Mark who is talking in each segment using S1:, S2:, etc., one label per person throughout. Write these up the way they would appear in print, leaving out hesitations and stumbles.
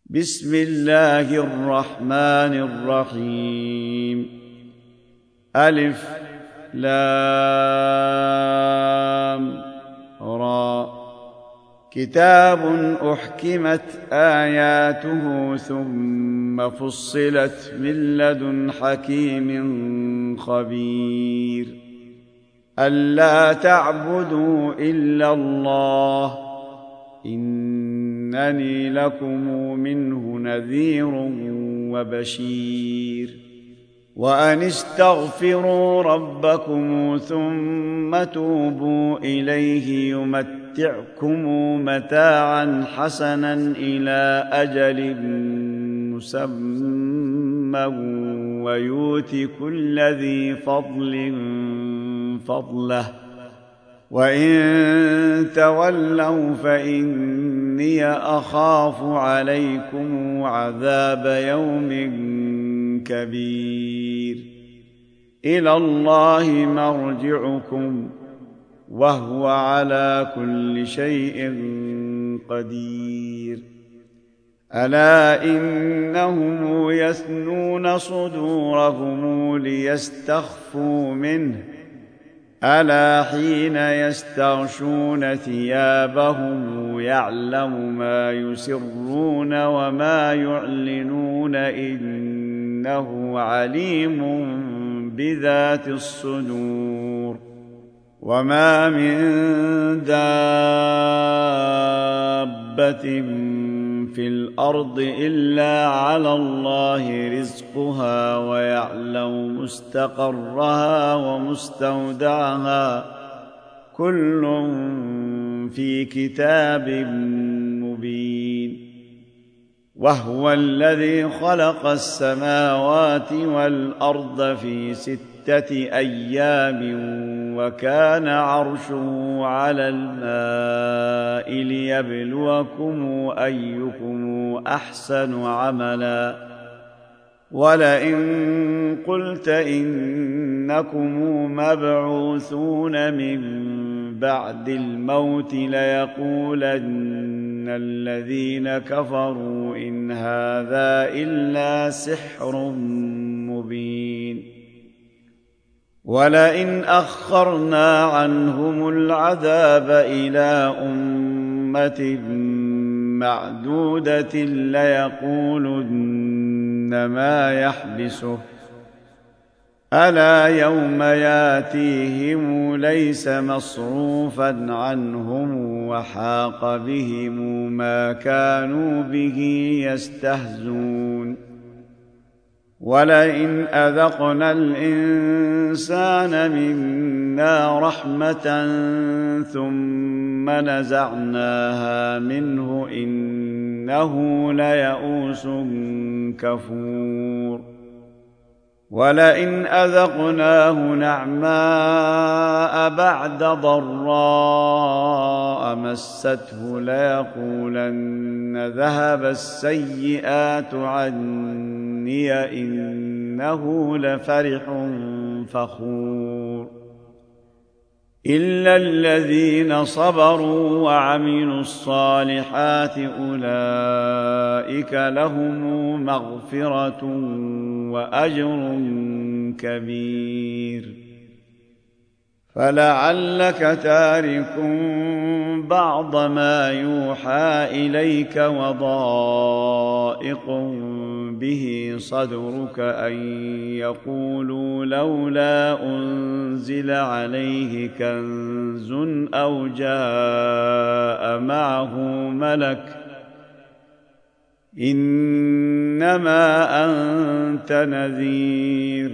S1: بسم الله الرحمن الرحيم. ألف لام را. كتاب أحكمت آياته ثم فصلت من لدن حكيم خبير. ألا تعبدوا إلا الله إنني لكم منه نذير وبشير. وأن استغفروا ربكم ثم توبوا إليه يمتعكم متاعا حسنا إلى أجل مسمى ويؤت كل ذي فضل فضله وإن تولوا فإني أخاف عليكم عذاب يوم كبير. إلى الله مرجعكم وهو على كل شيء قدير. ألا إنهم يثنون صدورهم ليستخفوا منه ألا حين يستغشون ثيابهم يعلم ما يسرون وما يعلنون إنه عليم بذات الصدور. وما من دابة في الأرض إلا على الله رزقها ويعلم مستقرها ومستودعها كل في كتاب مبين. وهو الذي خلق السماوات والأرض في 6 أيام وكان عرشه على الماء ليبلوكم أيكم أحسن عملا. ولئن قلت إنكم مبعوثون من بعد الموت ليقولن الذين كفروا إن هذا إلا سحر مبين. ولئن أخرنا عنهم العذاب إلى أمة معدودة ليقولن ما يحبسه ألا يوم ياتيهم ليس مصروفا عنهم وحاق بهم ما كانوا به يستهزون. ولئن أذقنا الإنسان منا رحمة ثم نزعناها منه إنه ليئوس كفور. ولئن أذقناه نعماء بعد ضراء مسته ليقولن ذهب السيئات عني إنه لفرح فخور. إلا الذين صبروا وعملوا الصالحات أولئك لهم مغفرة وأجر كبير. فلعلك تارك بعض ما يوحى إليك وضائق به صدرك أن يقولوا لولا أنزل عليه كنز أو جاء معه ملك إنما أنت نذير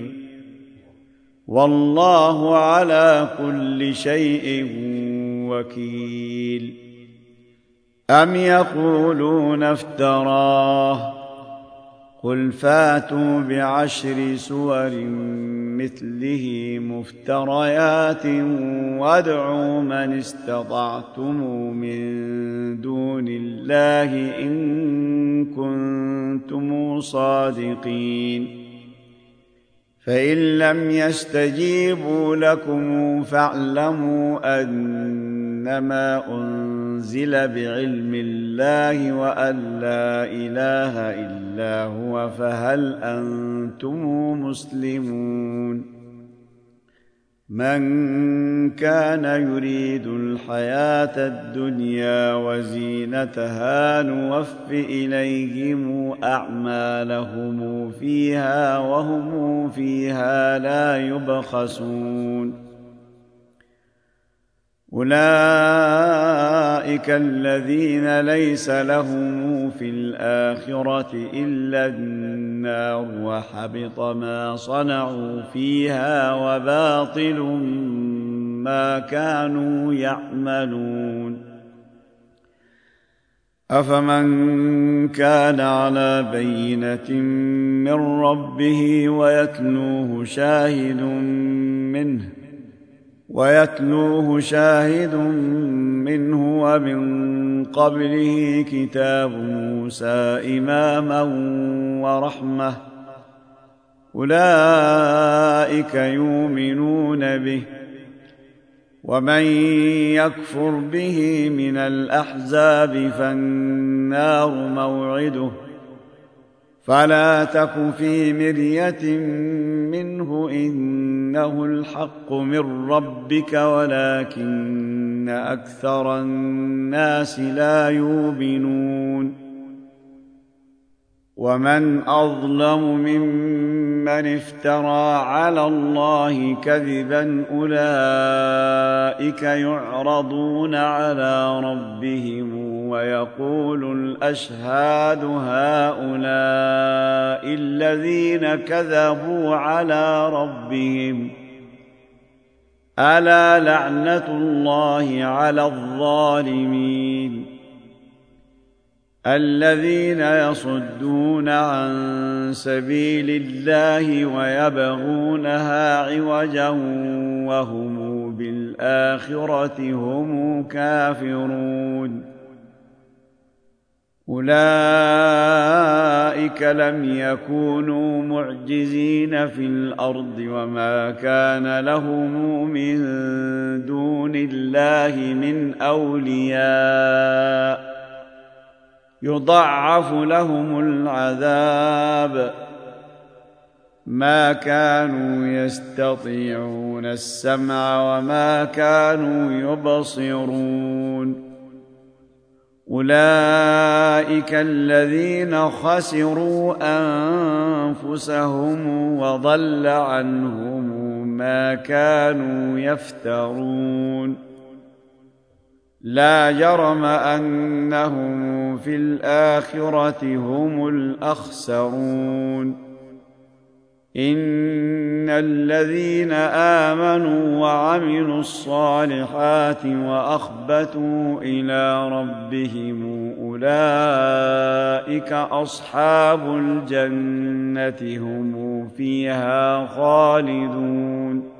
S1: والله على كل شيء وكيل. أم يقولون افتراه قل فاتوا ب10 سور مثله مفتريات وادعوا من استطعتم من دون الله إن كنتم صادقين. فإن لم يستجيبوا لكم فاعلموا أنما أنزل بعلم الله الله وأن لا إله إلا هو فهل أنتم مسلمون من كان يريد الحياة الدنيا وزينتها نوف إليهم أعمالهم فيها وهم فيها لا يبخسون أولئك الذين ليس لهم في الآخرة إلا النار وحبط ما صنعوا فيها وباطل ما كانوا يعملون أفمن كان على بينة من ربه ويتلوه شاهد منه ومن قبله كتاب موسى إماما ورحمة أولئك يؤمنون به ومن يكفر به من الأحزاب فالنار موعده فلا تك في مرية منه إنه الحق من ربك ولكن أكثر الناس لا يؤمنون ومن أظلم ممن افترى على الله كذبا أولئك يعرضون على ربهم ويقول الأشهاد هؤلاء الذين كذبوا على ربهم ألا لعنة الله على الظالمين الذين يصدون عن سبيل الله ويبغونها عوجا وهم بالآخرة هم كافرون أولئك لم يكونوا معجزين في الأرض وما كان لهم من دون الله من أولياء يضاعف لهم العذاب ما كانوا يستطيعون السمع وما كانوا يبصرون أولئك الذين خسروا أنفسهم وضل عنهم ما كانوا يفترون لا جرم أنهم في الآخرة هم الأخسرون إن الذين آمنوا وعملوا الصالحات وأخبتوا إلى ربهم أولئك أصحاب الجنة هم فيها خالدون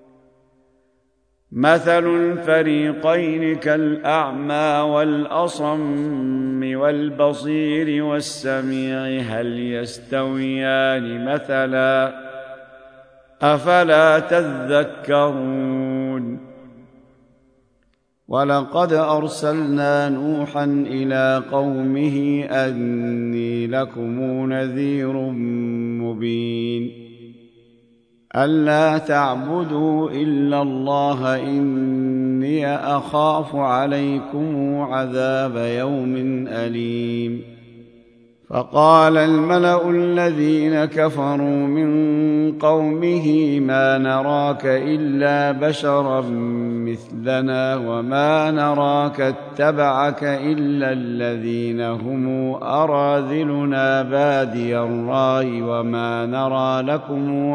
S1: مثل الفريقين كالأعمى والأصم والبصير والسميع هل يستويان مثلا أفلا تذكرون ولقد أرسلنا نوحا إلى قومه أني لكم نذير مبين ألا تعبدوا إلا الله إني أخاف عليكم عذاب يوم أليم فقال الملأ الذين كفروا من قومه ما نراك إلا بشرا مثلنا وما نراك اتبعك إلا الذين هم أراذلنا بادي الرأي وما نرى لكم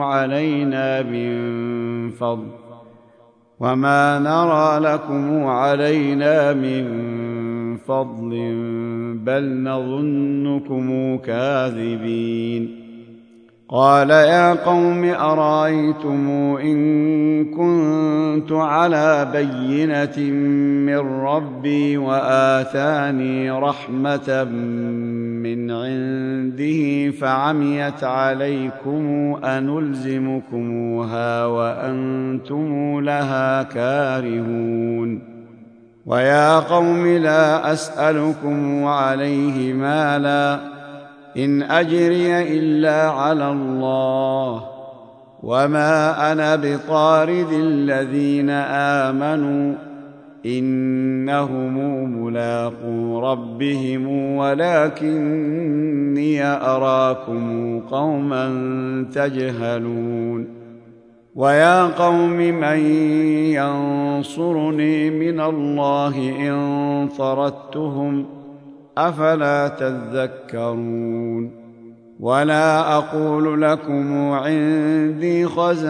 S1: علينا من فضل بل نظنكم كاذبين قال يا قوم أرأيتم إن كنت على بينة من ربي وآتاني رحمة من عنده فعميت عليكم أنلزمكموها وأنتم لها كارهون ويا قوم لا أسألكم عليه مالا إن أجري إلا على الله وما أنا بطارد الذين آمنوا إنهم ملاقو ربهم ولكني أراكم قوما تجهلون ويا قوم من ينصرني من الله إن طردتهم أفلا تذكرون ولا أقول لكم عندي خزائن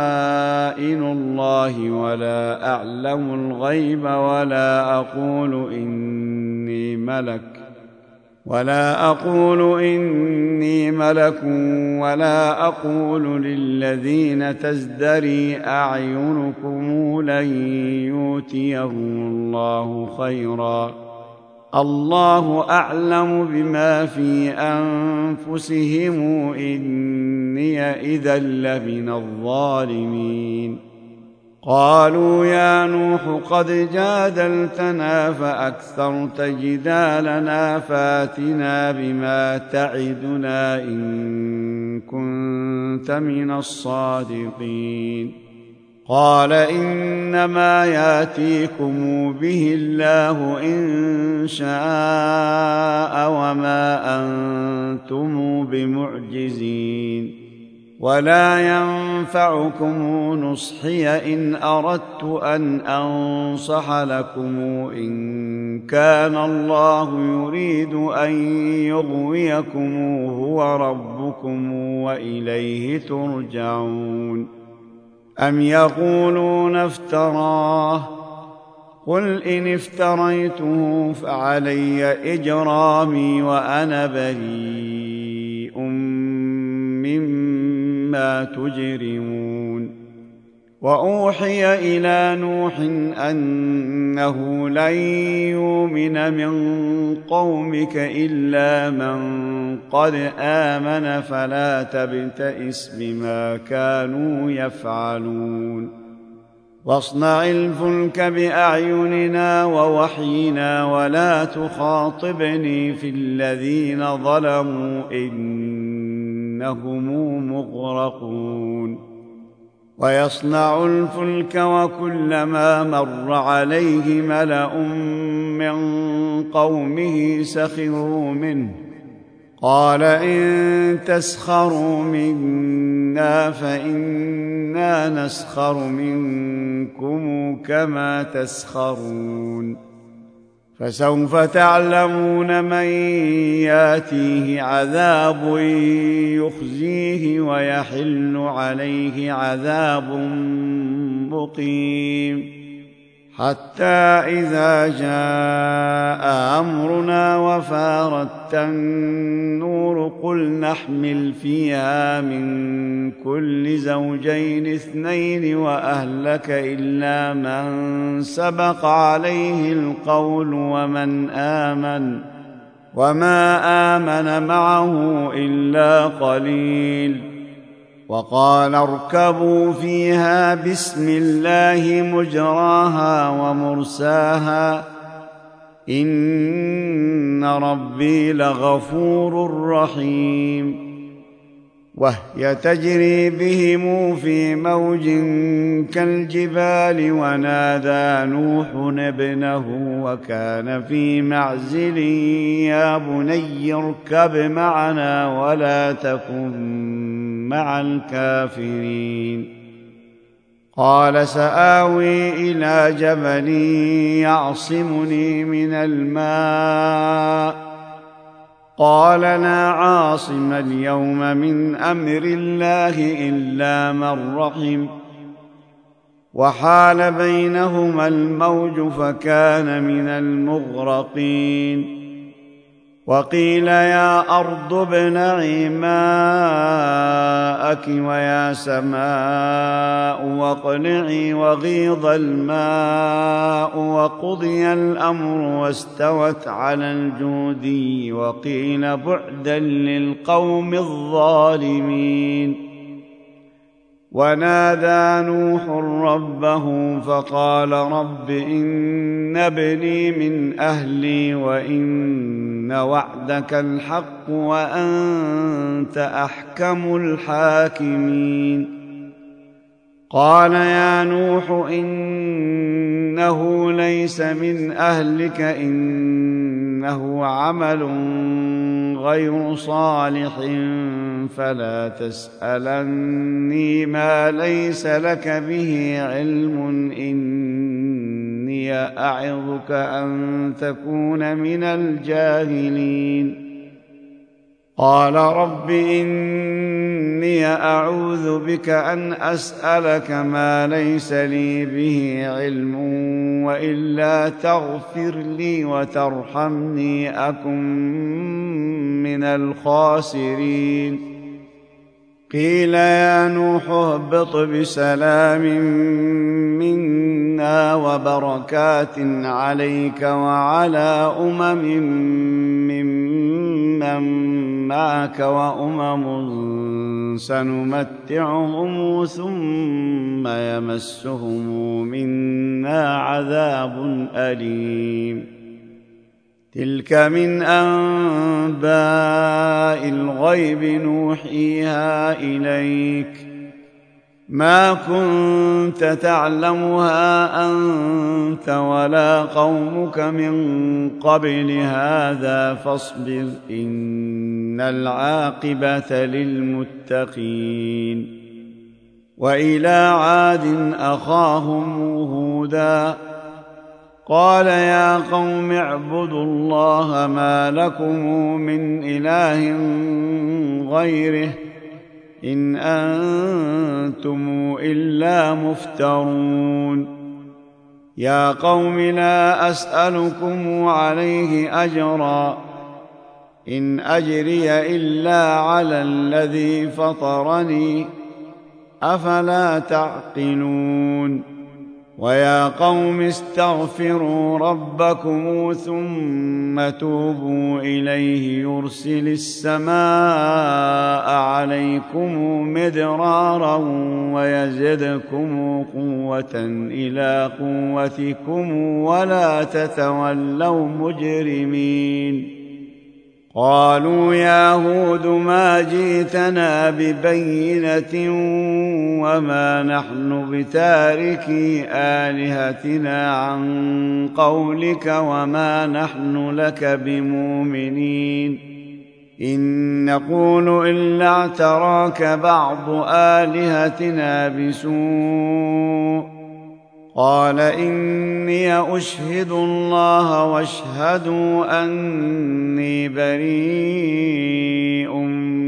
S1: الله ولا أعلم الغيب ولا أقول إني ملك ولا أقول للذين تزدري أعينكم لن يؤتيهم الله خيرا الله أعلم بما في أنفسهم إني إذا لمن الظالمين قالوا يا نوح قد جادلتنا فأكثرت جدالنا فاتنا بما تعدنا إن كنت من الصادقين قال إنما ياتيكم به الله إن شاء وما أنتم بمعجزين ولا ينفعكم نصحي إن أردت أن أنصح لكم إن كان الله يريد أن يغويكم هو ربكم وإليه ترجعون أم يقولون افتراه قل إن افتريته فعلي إجرامي وأنا بريء مما تجرمون وأوحي إلى نوح أنه لن يؤمن من قومك إلا من قد آمن فلا تبتئس بما كانوا يفعلون واصنع الفلك بأعيننا ووحينا ولا تخاطبني في الذين ظلموا إنهم مغرقون ويصنع الفلك وكلما مر عليه ملأ من قومه سخروا منه قال إن تسخروا منا فإنا نسخر منكم كما تسخرون فسوف تعلمون من ياتيه عذاب يخزيه ويحل عليه عذاب مقيم حتى إذا جاء أمرنا وفارت النور قل نحمل فيها من كل زوجين اثنين وأهلك إلا من سبق عليه القول وما آمن معه إلا قليل وقال اركبوا فيها بسم الله مجراها ومرساها إن ربي لغفور رحيم وهي تجري بهم في موج كالجبال ونادى نوح ابنه وكان في معزل يا بني اركب معنا ولا تكن مع الكافرين قال سآوي إلى جبل يعصمني من الماء قال لا عاصم اليوم من أمر الله إلا من رحم وحال بينهما الموج فكان من المغرقين وقيل يا أرض ابلعي ماءك ويا سماء واقلعي وغيض الماء وقضي الأمر واستوت على الجودي وقيل بعدا للقوم الظالمين ونادى نوح ربه فقال رب إن ابني من أهلي وإن وعدك الحق وأنت أحكم الحاكمين قال يا نوح إنه ليس من أهلك إنه عمل غير صالح فلا تسألني ما ليس لك به علم إني أعظك أن تكون من الجاهلين قال رب إني أعوذ بك أن أسألك ما ليس لي به علم وإلا تغفر لي وترحمني أكن من الخاسرين قيل يا نوح اهبط بسلام منا وبركات عليك وعلى ممن معك سنمتعهم ثم يمسهم منا عذاب أليم تلك من أنباء الغيب نوحيها إليك ما كنت تعلمها أنت ولا قومك من قبل هذا فاصبر إن العاقبة للمتقين وإلى عاد أخاهم هودا قال يا قوم اعبدوا الله ما لكم من إله غيره إن أنتم إلا مفترون يا قوم لا أسألكم عليه أجرا إن أجري إلا على الذي فطرني أفلا تعقلون ويا قوم استغفروا ربكم ثم توبوا إليه يرسل السماء عليكم مدرارا ويزدكم قوة إلى قوتكم ولا تتولوا مجرمين قالوا يا هود ما جئتنا ببينة وما نحن بتاركي آلهتنا عن قولك وما نحن لك بمؤمنين إن نقول إلا اعتراك بعض آلهتنا بسوء قال إني أشهد الله واشهدوا أني بريء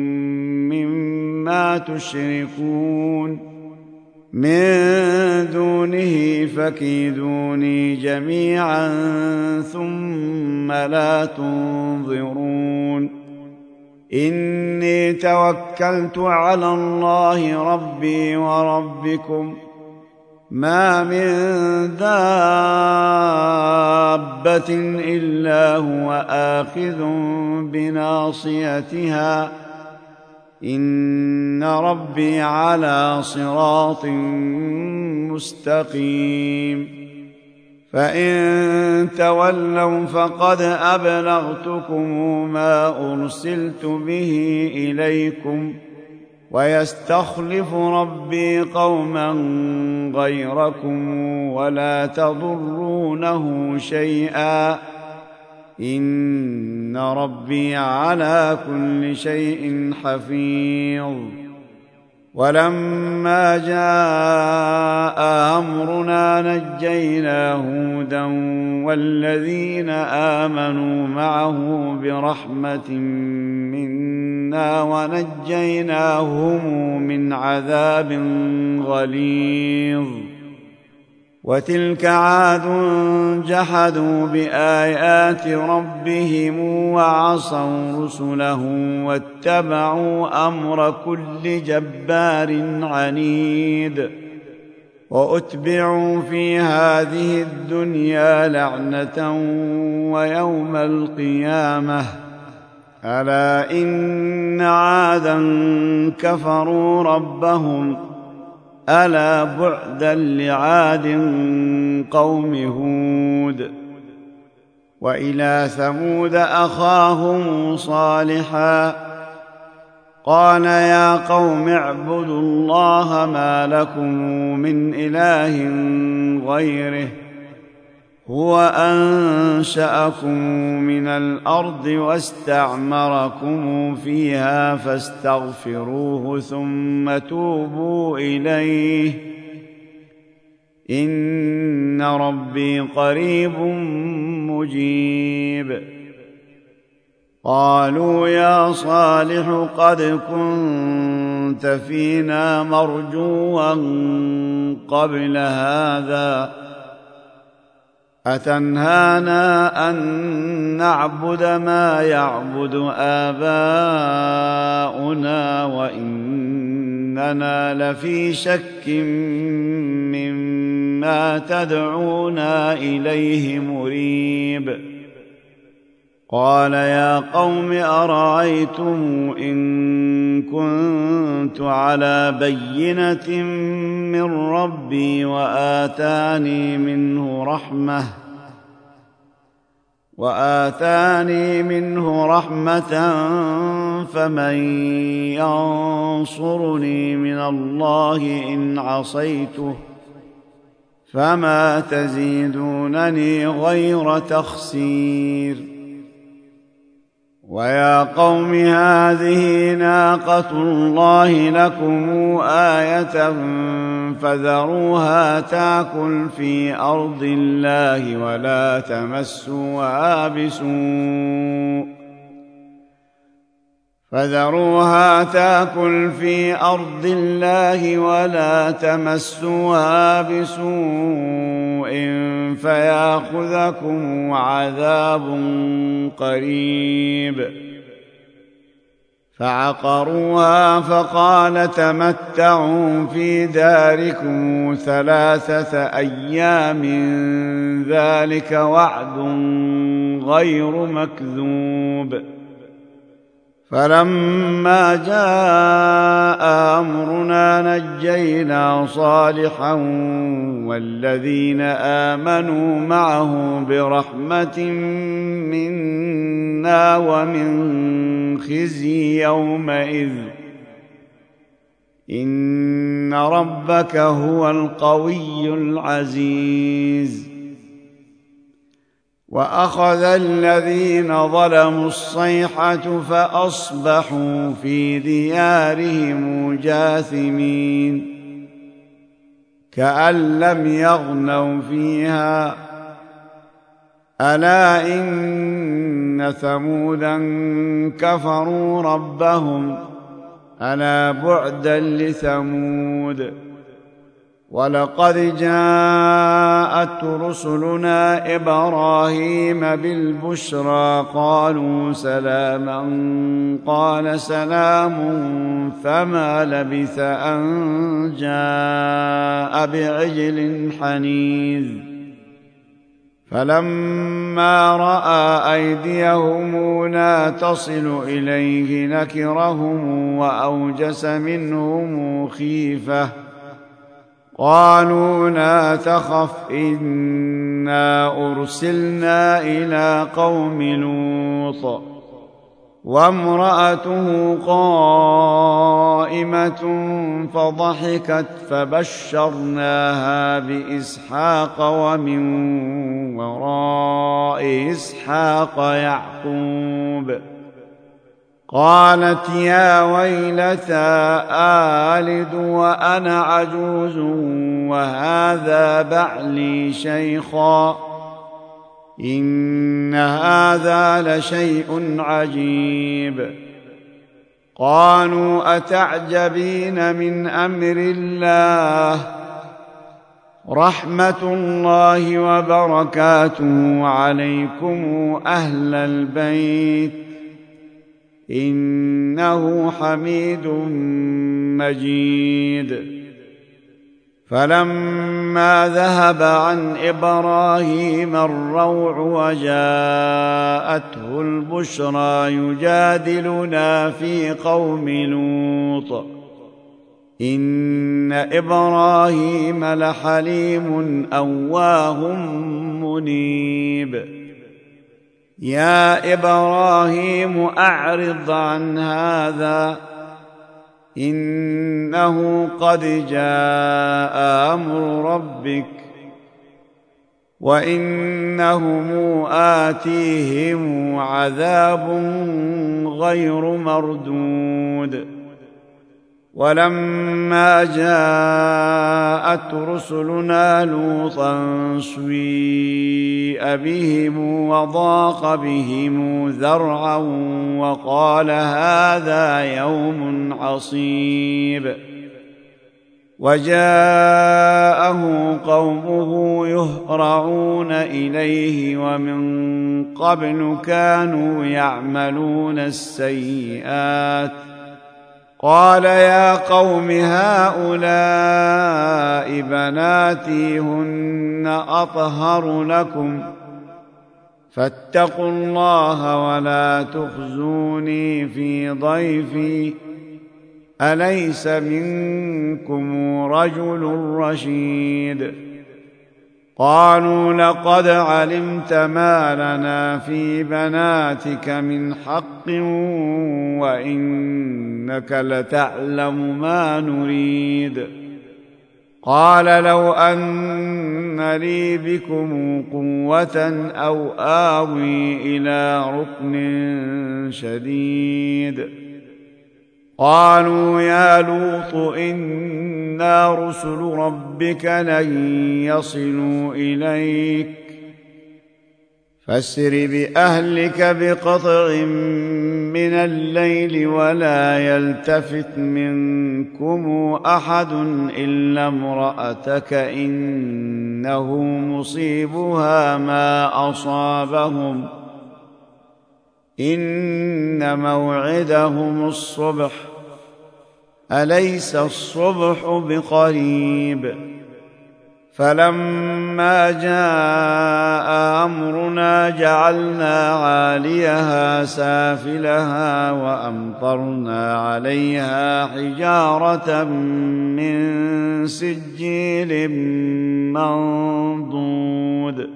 S1: مما تشركون من دونه فكيدوني جميعا ثم لا تنظرون إني توكلت على الله ربي وربكم ما من دابة إلا هو آخذ بناصيتها إن ربي على صراط مستقيم فإن تولوا فقد أبلغتكم ما أرسلت به إليكم ويستخلف ربي قوما غيركم ولا تضرونه شيئا إن ربي على كل شيء حفيظ ولما جاء أمرنا نجينا هودا والذين آمنوا معه برحمة منا ونجيناهم من عذاب غليظ وتلك عاد جحدوا بآيات ربهم وعصوا رسله واتبعوا أمر كل جبار عنيد وأتبعوا في هذه الدنيا لعنة ويوم القيامة ألا إن عادا كفروا ربهم ألا بعدا لعاد قوم هود. وإلى ثمود أخاهم صالحا قال يا قوم اعبدوا الله ما لكم من إله غيره هو أنشأكم من الأرض واستعمركم فيها فاستغفروه ثم توبوا إليه إن ربي قريب مجيب. قالوا يا صالح قد كنت فينا مرجوا قبل هذا أتنهانا أن نعبد ما يعبد آباؤنا وإننا لفي شك مما تدعونا إليه مريب. قال يا قوم أرأيتم إن كنت على بينة من ربي وآتاني منه رحمة فمن ينصرني من الله إن عصيته فما تزيدونني غير تخسير. ويا قوم هذه ناقة الله لكم آية فذروها تأكل في أرض الله ولا تمسوها بسوء فيأخذكم عذاب قريب. فعقروها فقال تمتعوا في داركم 3 أيام ذلك وعد غير مكذوب. فلما جاء أمرنا نجينا صالحا والذين آمنوا معه برحمة منا ومن خزي يومئذ إن ربك هو القوي العزيز. وأخذ الذين ظلموا الصيحة فأصبحوا في ديارهم جاثمين كأن لم يغنوا فيها ألا إن ثمودا كفروا ربهم ألا بعدا لثمود. ولقد جاءت رسلنا إبراهيم بالبشرى قالوا سلاما قال سلام فما لبث أن جاء بعجل حنيذ. فلما رأى أيديهم لا تصل إليه نكرهم وأوجس منهم خيفة قالوا لا تخف إنا أرسلنا إلى قوم لوط وامرأته قائمة فضحكت فبشرناها بإسحاق ومن وراء إسحاق يعقوب. قالت يا ويلتى آلد وأنا عجوز وهذا بعلي شيخا إن هذا لشيء عجيب. قالوا أتعجبين من أمر الله رحمة الله وبركاته عليكم أهل البيت إنه حميد مجيد. فلما ذهب عن إبراهيم الروع وجاءته البشرى يجادلنا في قوم لوط إن إبراهيم لحليم أواه منيب يا إبراهيم أعرض عن هذا إنه قد جاء أمر ربك وإنهم آتيهم عذاب غير مردود ولما جاءت رسلنا لوطا سيء بهم وضاق بهم ذرعا وقال هذا يوم عصيب وجاءه قومه يهرعون إليه ومن قبل كانوا يعملون السيئات قال يا قوم هؤلاء بناتي هن أطهر لكم فاتقوا الله ولا تخزوني في ضيفي أليس منكم رجل رشيد قالوا لقد علمت ما لنا في بناتك من حق وإنك لتعلم ما نريد قال لو أن لي بكم قوة أو آوي إلى ركن شديد قالوا يا لوط إنا رسل ربك لن يصلوا إليك فاسر بأهلك بقطع من الليل ولا يلتفت منكم أحد إلا امرأتك إنه مصيبها ما أصابهم إن موعدهم الصبح أليس الصبح بقريب فلما جاء أمرنا جعلنا عاليها سافلها وأمطرنا عليها حجارة من سجيل منضود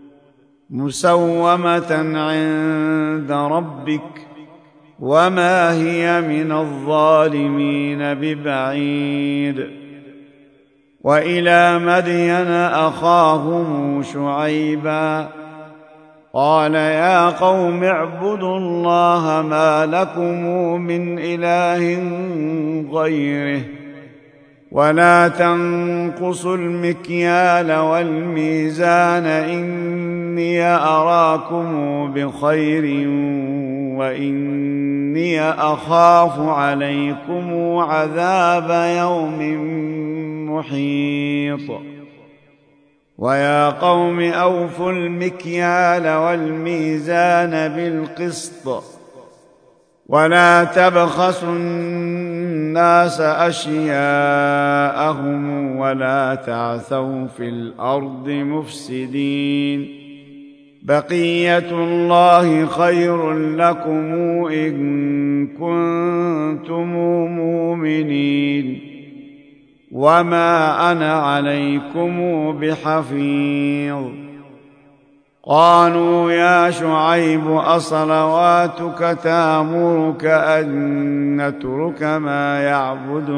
S1: مسومة عند ربك وما هي من الظالمين ببعيد وإلى مدين أخاهم شعيبا قال يا قوم اعبدوا الله ما لكم من إله غيره ولا تنقصوا المكيال والميزان إني أراكم بخير وإني أخاف عليكم عذاب يوم محيط ويا قوم أوفوا المكيال والميزان بالقسط ولا تبخسوا الناس أشياءهم ولا تعثوا في الأرض مفسدين بقية الله خير لكم إن كنتم مؤمنين وما أنا عليكم بحفيظ قالوا يا شعيب أصلواتك تأمرك أن نترك ما يعبد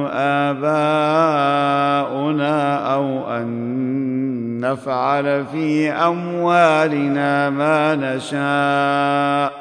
S1: آباؤنا أو أن نفعل في أموالنا ما نشاء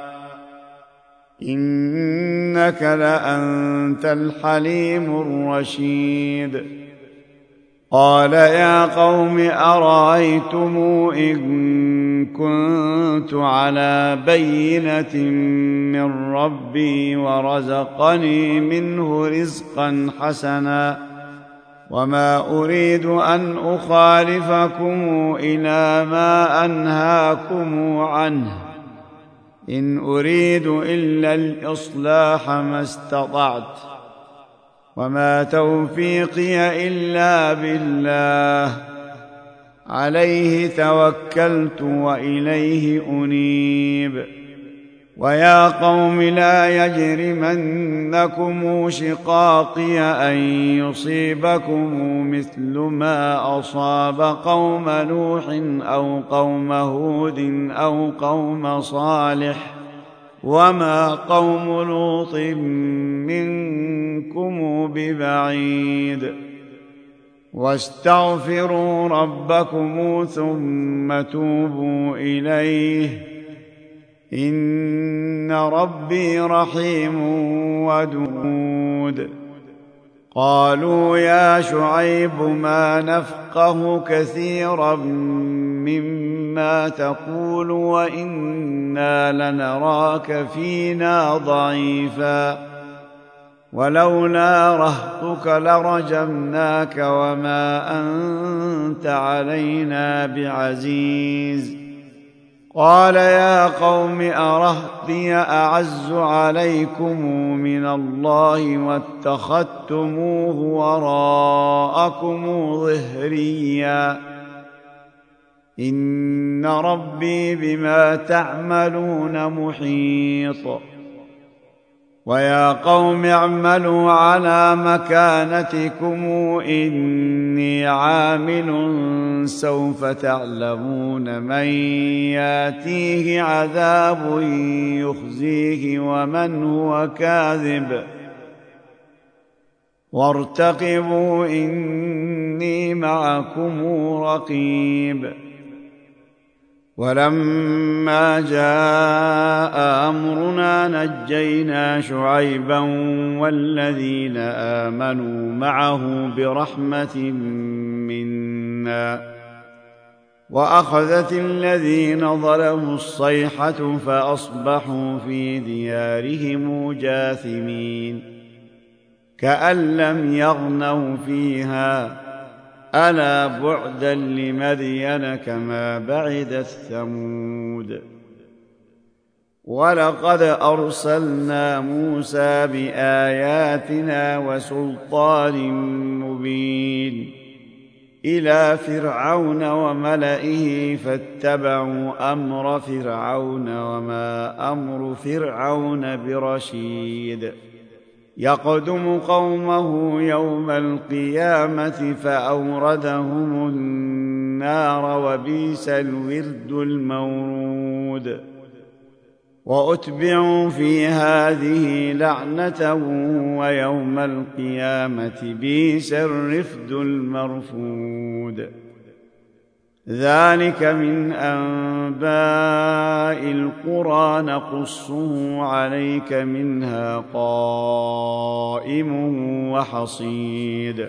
S1: إنك لأنت الحليم الرشيد قال يا قوم أرأيتم إن كنت على بينة من ربي ورزقني منه رزقا حسنا وما أريد أن أخالفكم إلى ما أنهاكم عنه إن أريد إلا الإصلاح ما استطعت وما توفيقي إلا بالله عليه توكلت وإليه أنيب ويا قوم لا يجرمنكم شقاقي أن يصيبكم مثل ما أصاب قوم نوح أو قوم هود أو قوم صالح وما قوم لوط منكم ببعيد واستغفروا ربكم ثم توبوا إليه إن ربي رحيم ودود. قالوا يا شعيب ما نفقه كثيرا مما تقول وإنا لنراك فينا ضعيفا ولولا رهطك لرجمناك وما أنت علينا بعزيز. قال يا قوم أرهطي أعز عليكم من الله واتخذتموه وراءكم ظهريا إن ربي بما تعملون محيط. ويا قوم اعملوا على مكانتكم إني عامل سوف تعلمون من ياتيه عذاب يخزيه ومن هو كاذب وارتقبوا إني معكم رقيب. ولما جاء أمرنا نجينا شعيبا والذين آمنوا معه برحمة منا وأخذت الذين ظلموا الصيحة فأصبحوا في ديارهم جاثمين كأن لم يغنوا فيها ألا بعدا لمدين كما بعدت ثمود. ولقد أرسلنا موسى بآياتنا وسلطان مبين إلى فرعون وملئه فاتبعوا أمر فرعون وما أمر فرعون برشيد. يقدم قومه يوم القيامة فأوردهم النار وبئس الورد المورود. وأتبعوا في هذه لعنة ويوم القيامة بئس الرفد المرفود. ذلك من أنباء القرى نقصه عليك منها قائم وحصيد.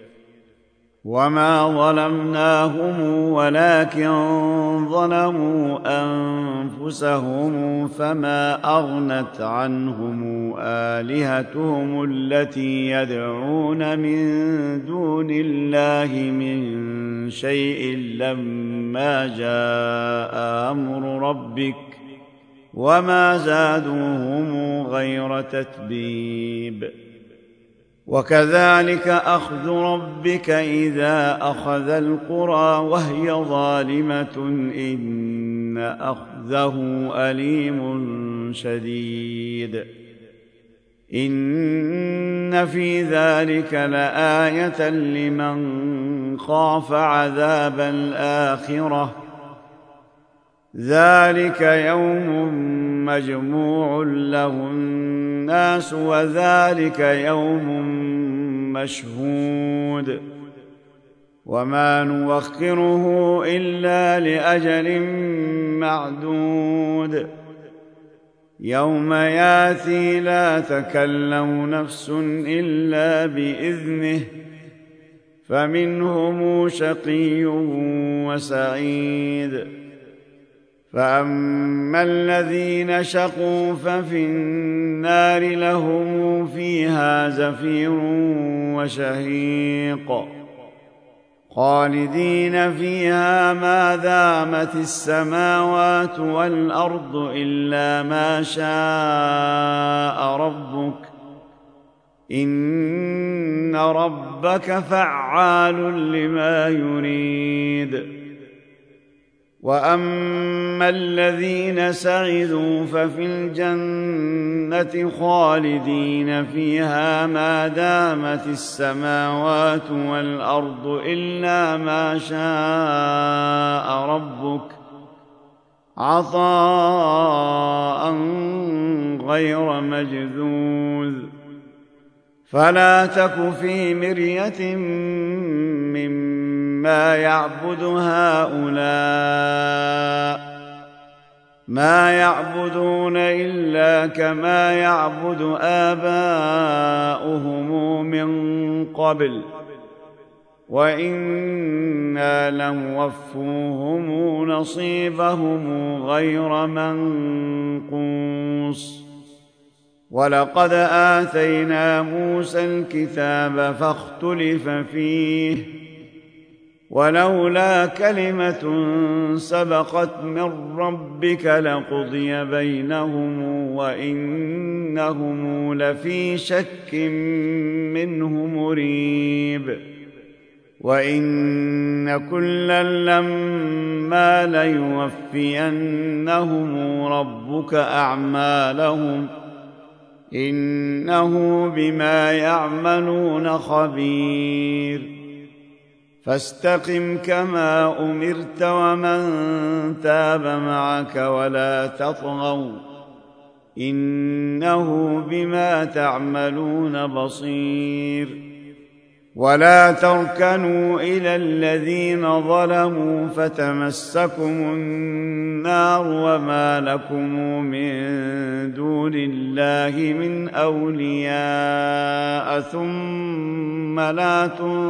S1: وما ظلمناهم ولكن ظلموا أنفسهم فما أغنت عنهم آلهتهم التي يدعون من دون الله من شيء لما جاء أمر ربك وما زادوهم غير تتبيب. وكذلك أخذ ربك إذا أخذ القرى وهي ظالمة إن أخذه أليم شديد. إن في ذلك لآية لمن خاف عذاب الآخرة ذلك يوم مجموع له الناس وذلك يوم مشهود. وما نوخره إلا لأجل معدود يوم ياتي لا تكلم نفس إلا بإذنه فمنهم شقي وسعيد. فأما الذين شقوا ففي النار لهم فيها زفير وشهيق خالدين فيها ما دامت السماوات والأرض إلا ما شاء ربك إن ربك فعال لما يريد. وأما الذين سعدوا ففي الجنة خالدين فيها ما دامت السماوات والأرض إلا ما شاء ربك عطاء غير مجذوذ فلا تك في مرية مما يعبد هؤلاء ما يعبدون إلا كما يعبد آباؤهم من قبل وإنا لنوفوهم نصيبهم غير منقوص ولقد آتينا موسى الكتاب فاختلف فيه ولولا كلمة سبقت من ربك لقضي بينهم وإنهم لفي شك منه مريب وإن كلا لما ليوفينهم ربك أعمالهم إنه بما يعملون خبير فاستقم كما أمرت ومن تاب معك ولا تطغوا إنه بما تعملون بصير ولا تركنوا إلى الذين ظلموا فتمسكم النار وما لكم من دون الله من أولياء ثم لا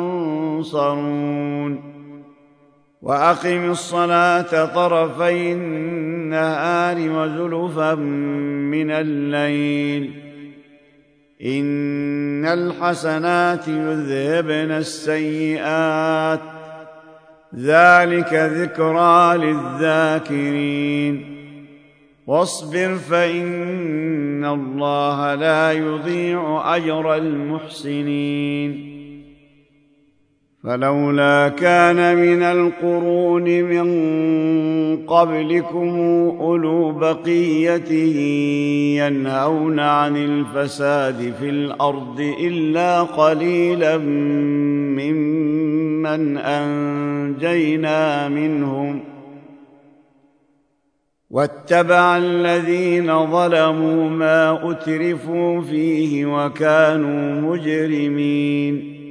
S1: تنصرون وأقم الصلاة طرفي النهار وزلفا من الليل إن الحسنات يذهبن السيئات ذلك ذكرى للذاكرين واصبر فإن الله لا يضيع أجر المحسنين فلولا كان من القرون من قبلكم أولو بقية ينهون عن الفساد في الأرض إلا قليلا ممن أنجينا منهم واتبع الذين ظلموا ما أترفوا فيه وكانوا مجرمين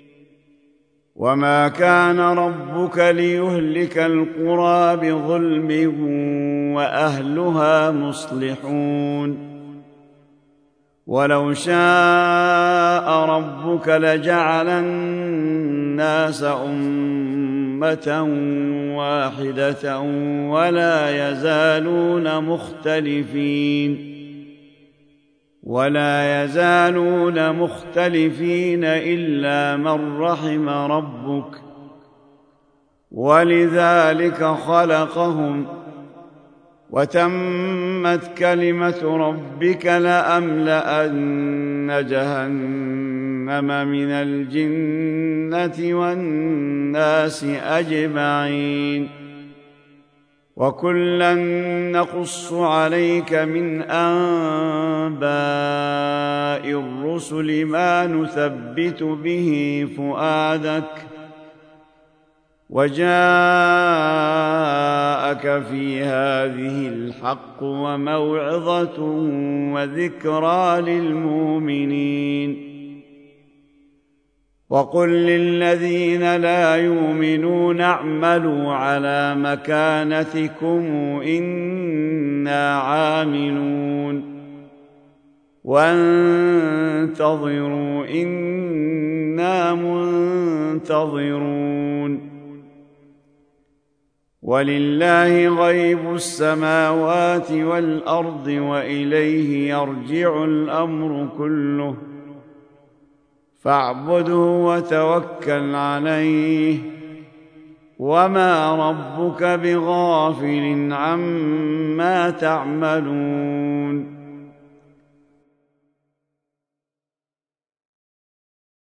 S1: وما كان ربك ليهلك القرى بظلم وأهلها مصلحون ولو شاء ربك لجعل الناس أمة واحدة ولا يزالون مختلفين إلا من رحم ربك ولذلك خلقهم وتمت كلمة ربك لأملأن جهنم من الجنة والناس أجمعين وكلا نقص عليك من أنباء الرسل ما نثبت به فؤادك وجاءك في هذه الحق وموعظة وذكرى للمؤمنين وقل للذين لا يؤمنون اعملوا على مكانتكم إنا عاملون وانتظروا إنا منتظرون ولله غيب السماوات والأرض وإليه يرجع الأمر كله فاعبده وتوكل عليه وما ربك بغافل عما تعملون